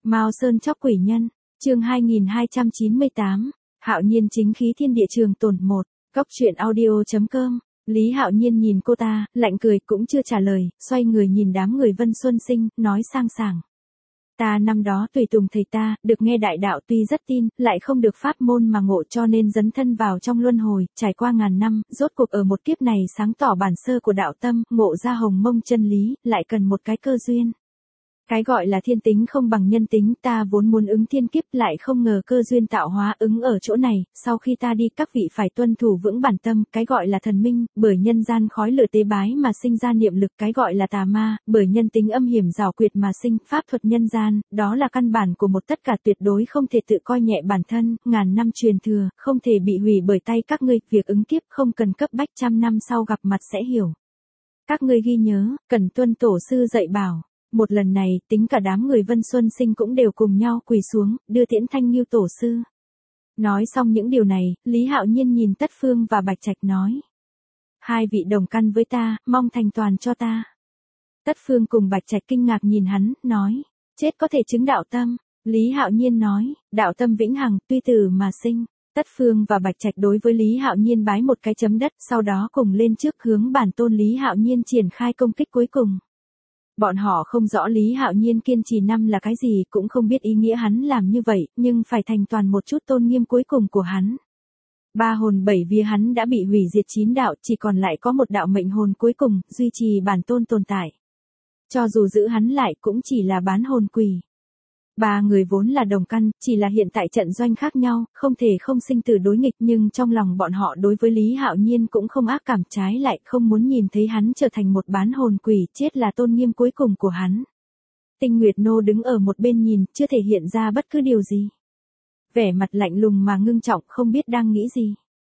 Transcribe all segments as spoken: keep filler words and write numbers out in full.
Mao Sơn chóc quỷ nhân, chương hai nghìn hai trăm chín mươi tám, Hạo Nhiên chính khí thiên địa trường tồn một, Cóc truyện audio chấm com. Lý Hạo Nhiên nhìn cô ta, lạnh cười cũng chưa trả lời, xoay người nhìn đám người Vân Xuân Sinh, nói sang sảng. Ta năm đó tùy tùng thầy ta, được nghe đại đạo tuy rất tin, lại không được pháp môn mà ngộ cho nên dấn thân vào trong luân hồi, trải qua ngàn năm, rốt cuộc ở một kiếp này sáng tỏ bản sơ của đạo tâm, ngộ ra hồng mông chân lý, lại cần một cái cơ duyên. Cái gọi là thiên tính không bằng nhân tính, ta vốn muốn ứng thiên kiếp lại không ngờ cơ duyên tạo hóa ứng ở chỗ này, sau khi ta đi các vị phải tuân thủ vững bản tâm, cái gọi là thần minh, bởi nhân gian khói lửa tế bái mà sinh ra niệm lực, cái gọi là tà ma, bởi nhân tính âm hiểm giảo quyệt mà sinh, pháp thuật nhân gian, đó là căn bản của một tất cả tuyệt đối không thể tự coi nhẹ bản thân, ngàn năm truyền thừa, không thể bị hủy bởi tay các ngươi, việc ứng kiếp không cần cấp bách, trăm năm sau gặp mặt sẽ hiểu. Các ngươi ghi nhớ, cần tuân tổ sư dạy bảo. Một lần này, tính cả đám người Vân Xuân Sinh cũng đều cùng nhau quỳ xuống, đưa tiễn Thanh Nghiêu tổ sư. Nói xong những điều này, Lý Hạo Nhiên nhìn Tất Phương và Bạch Trạch nói. Hai vị đồng căn với ta, mong thành toàn cho ta. Tất Phương cùng Bạch Trạch kinh ngạc nhìn hắn, nói. Chết có thể chứng đạo tâm. Lý Hạo Nhiên nói, đạo tâm vĩnh hằng, tuy từ mà sinh. Tất Phương và Bạch Trạch đối với Lý Hạo Nhiên bái một cái chấm đất, sau đó cùng lên trước hướng bản tôn Lý Hạo Nhiên triển khai công kích cuối cùng. Bọn họ không rõ Lý Hạo Nhiên kiên trì năm là cái gì, cũng không biết ý nghĩa hắn làm như vậy, nhưng phải thành toàn một chút tôn nghiêm cuối cùng của hắn. Ba hồn bảy vía hắn đã bị hủy diệt chín đạo, chỉ còn lại có một đạo mệnh hồn cuối cùng, duy trì bản tôn tồn tại. Cho dù giữ hắn lại cũng chỉ là bán hồn quỷ. Ba người vốn là đồng căn, chỉ là hiện tại trận doanh khác nhau, không thể không sinh tử đối nghịch, nhưng trong lòng bọn họ đối với Lý Hạo Nhiên cũng không ác cảm, trái lại không muốn nhìn thấy hắn trở thành một bán hồn quỷ, chết là tôn nghiêm cuối cùng của hắn. Tinh Nguyệt Nô đứng ở một bên nhìn, chưa thể hiện ra bất cứ điều gì. Vẻ mặt lạnh lùng mà ngưng trọng, không biết đang nghĩ gì.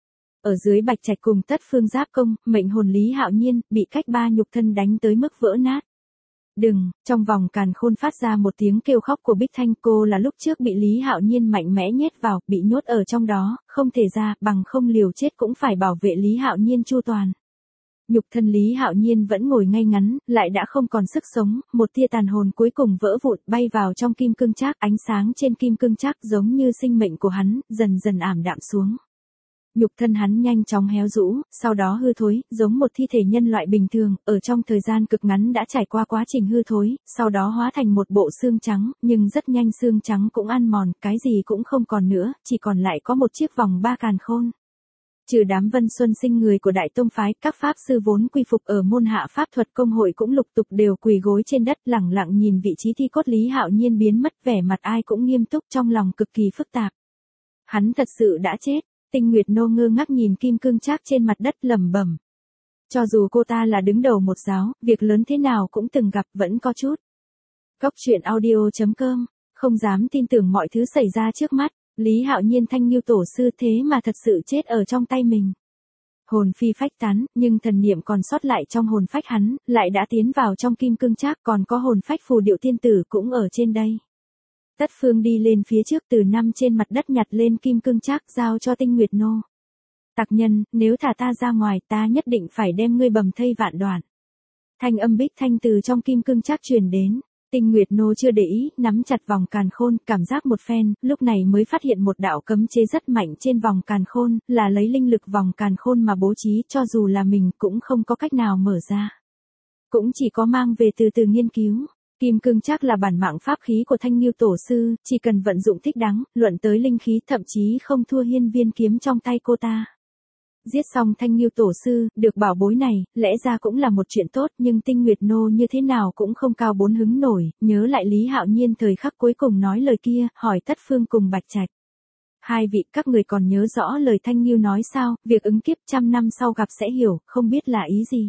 Ở dưới Bạch Trạch cùng Tất Phương giáp công, mệnh hồn Lý Hạo Nhiên bị cách ba nhục thân đánh tới mức vỡ nát. Đừng, trong vòng càn khôn phát ra một tiếng kêu khóc của Bích Thanh, cô là lúc trước bị Lý Hạo Nhiên mạnh mẽ nhét vào, bị nhốt ở trong đó, không thể ra, bằng không liều chết cũng phải bảo vệ Lý Hạo Nhiên chu toàn. Nhục thân Lý Hạo Nhiên vẫn ngồi ngay ngắn, lại đã không còn sức sống, một tia tàn hồn cuối cùng vỡ vụn, bay vào trong kim cương trác, ánh sáng trên kim cương trác giống như sinh mệnh của hắn, dần dần ảm đạm xuống. Nhục thân hắn nhanh chóng héo rũ, sau đó hư thối, giống một thi thể nhân loại bình thường, ở trong thời gian cực ngắn đã trải qua quá trình hư thối, sau đó hóa thành một bộ xương trắng, nhưng rất nhanh xương trắng cũng ăn mòn, cái gì cũng không còn nữa, chỉ còn lại có một chiếc vòng ba càn khôn. Trừ đám Vân Xuân Sinh người của Đại Tông Phái, các pháp sư vốn quy phục ở môn hạ pháp thuật công hội cũng lục tục đều quỳ gối trên đất, lẳng lặng nhìn vị trí thi cốt Lý Hạo Nhiên biến mất, vẻ mặt ai cũng nghiêm túc, trong lòng cực kỳ phức tạp. Hắn thật sự đã chết. Tinh Nguyệt Nô ngơ ngác nhìn kim cương trác trên mặt đất lẩm bẩm. Cho dù cô ta là đứng đầu một giáo, việc lớn thế nào cũng từng gặp, vẫn có chút. Cóc truyện audio chấm com, không dám tin tưởng mọi thứ xảy ra trước mắt, Lý Hạo Nhiên Thanh Nghiêu tổ sư thế mà thật sự chết ở trong tay mình. Hồn phi phách tán, nhưng thần niệm còn sót lại trong hồn phách hắn, lại đã tiến vào trong kim cương trác, còn có hồn phách phù điệu tiên tử cũng ở trên đây. Tất Phương đi lên phía trước từ năm trên mặt đất nhặt lên kim cương trác giao cho Tinh Nguyệt Nô. Tặc nhân, nếu thả ta ra ngoài ta nhất định phải đem ngươi bầm thây vạn đoạn. Thanh âm Bích Thanh từ trong kim cương trác truyền đến. Tinh Nguyệt Nô chưa để ý, nắm chặt vòng càn khôn, cảm giác một phen, lúc này mới phát hiện một đạo cấm chế rất mạnh trên vòng càn khôn, là lấy linh lực vòng càn khôn mà bố trí, cho dù là mình cũng không có cách nào mở ra. Cũng chỉ có mang về từ từ nghiên cứu. Kim cương trác là bản mạng pháp khí của Thanh Nghiêu tổ sư, chỉ cần vận dụng thích đáng, luận tới linh khí thậm chí không thua hiên viên kiếm trong tay cô ta. Giết xong Thanh Nghiêu tổ sư, được bảo bối này, lẽ ra cũng là một chuyện tốt, nhưng Tinh Nguyệt Nô như thế nào cũng không cao bốn hứng nổi, nhớ lại Lý Hạo Nhiên thời khắc cuối cùng nói lời kia, hỏi Tất Phương cùng Bạch Trạch. Hai vị các người còn nhớ rõ lời Thanh Nghiêu nói sao, việc ứng kiếp trăm năm sau gặp sẽ hiểu, không biết là ý gì.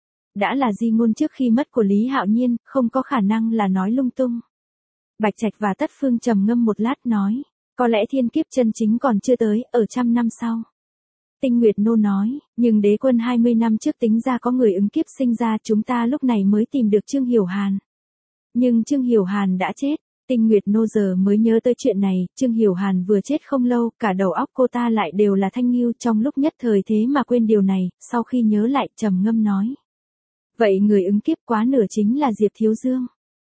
Đã là di ngôn trước khi mất của Lý Hạo Nhiên, không có khả năng là nói lung tung. Bạch Trạch và Tất Phương trầm ngâm một lát nói, có lẽ thiên kiếp chân chính còn chưa tới, ở trăm năm sau. Tinh Nguyệt Nô nói, nhưng đế quân hai mươi năm trước tính ra có người ứng kiếp sinh ra, chúng ta lúc này mới tìm được Trương Hiểu Hàn. Nhưng Trương Hiểu Hàn đã chết. Tinh Nguyệt Nô giờ mới nhớ tới chuyện này, Trương Hiểu Hàn vừa chết không lâu, cả đầu óc cô ta lại đều là Thanh Nghiêu, trong lúc nhất thời thế mà quên điều này, sau khi nhớ lại trầm ngâm nói. Vậy người ứng kiếp quá nửa chính là Diệp Thiếu Dương.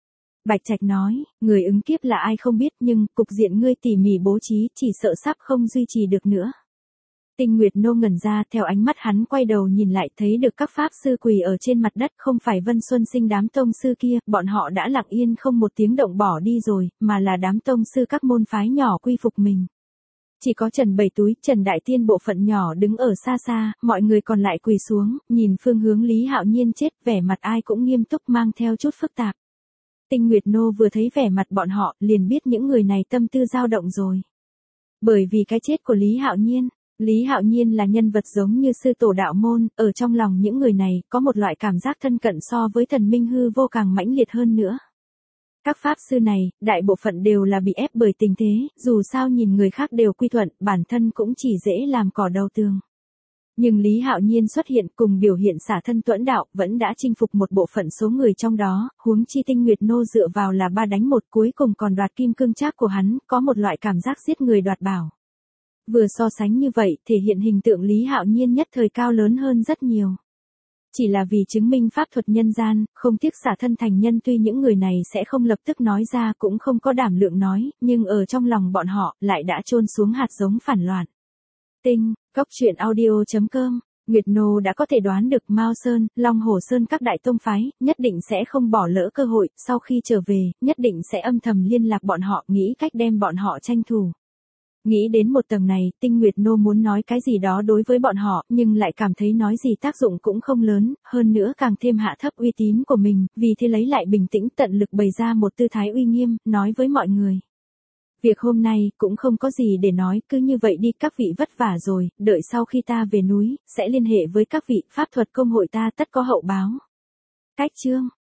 Bạch Trạch nói, người ứng kiếp là ai không biết nhưng cục diện ngươi tỉ mỉ bố trí chỉ sợ sắp không duy trì được nữa. Tinh Nguyệt Nô ngẩn ra, theo ánh mắt hắn quay đầu nhìn lại thấy được các pháp sư quỳ ở trên mặt đất, không phải Vân Xuân Sinh đám tông sư kia, bọn họ đã lặng yên không một tiếng động bỏ đi rồi, mà là đám tông sư các môn phái nhỏ quy phục mình. Chỉ có Trần Bảy Túi, Trần Đại Tiên bộ phận nhỏ đứng ở xa xa, mọi người còn lại quỳ xuống, nhìn phương hướng Lý Hạo Nhiên chết, vẻ mặt ai cũng nghiêm túc mang theo chút phức tạp. Tinh Nguyệt Nô vừa thấy vẻ mặt bọn họ, liền biết những người này tâm tư dao động rồi. Bởi vì cái chết của Lý Hạo Nhiên, Lý Hạo Nhiên là nhân vật giống như sư tổ đạo môn, ở trong lòng những người này, có một loại cảm giác thân cận so với thần minh hư vô càng mãnh liệt hơn nữa. Các pháp sư này, đại bộ phận đều là bị ép bởi tình thế, dù sao nhìn người khác đều quy thuận, bản thân cũng chỉ dễ làm cỏ đầu tường. Nhưng Lý Hạo Nhiên xuất hiện cùng biểu hiện xả thân tuẫn đạo, vẫn đã chinh phục một bộ phận số người trong đó, huống chi Tinh Nguyệt Nô dựa vào là ba đánh một cuối cùng còn đoạt kim cương trác của hắn, có một loại cảm giác giết người đoạt bảo. Vừa so sánh như vậy, thể hiện hình tượng Lý Hạo Nhiên nhất thời cao lớn hơn rất nhiều. Chỉ là vì chứng minh pháp thuật nhân gian, không tiếc xả thân thành nhân, tuy những người này sẽ không lập tức nói ra cũng không có đảm lượng nói, nhưng ở trong lòng bọn họ, lại đã chôn xuống hạt giống phản loạn. Tinh, Cốc Truyện Audio chấm com, Nguyệt Nô đã có thể đoán được Mao Sơn, Long Hồ Sơn các đại tông phái, nhất định sẽ không bỏ lỡ cơ hội, sau khi trở về, nhất định sẽ âm thầm liên lạc bọn họ, nghĩ cách đem bọn họ tranh thủ. Nghĩ đến một tầng này, Tinh Nguyệt Nô muốn nói cái gì đó đối với bọn họ, nhưng lại cảm thấy nói gì tác dụng cũng không lớn, hơn nữa càng thêm hạ thấp uy tín của mình, vì thế lấy lại bình tĩnh tận lực bày ra một tư thái uy nghiêm, nói với mọi người. Việc hôm nay, cũng không có gì để nói, cứ như vậy đi, các vị vất vả rồi, đợi sau khi ta về núi, sẽ liên hệ với các vị, pháp thuật công hội ta tất có hậu báo. Cách chương.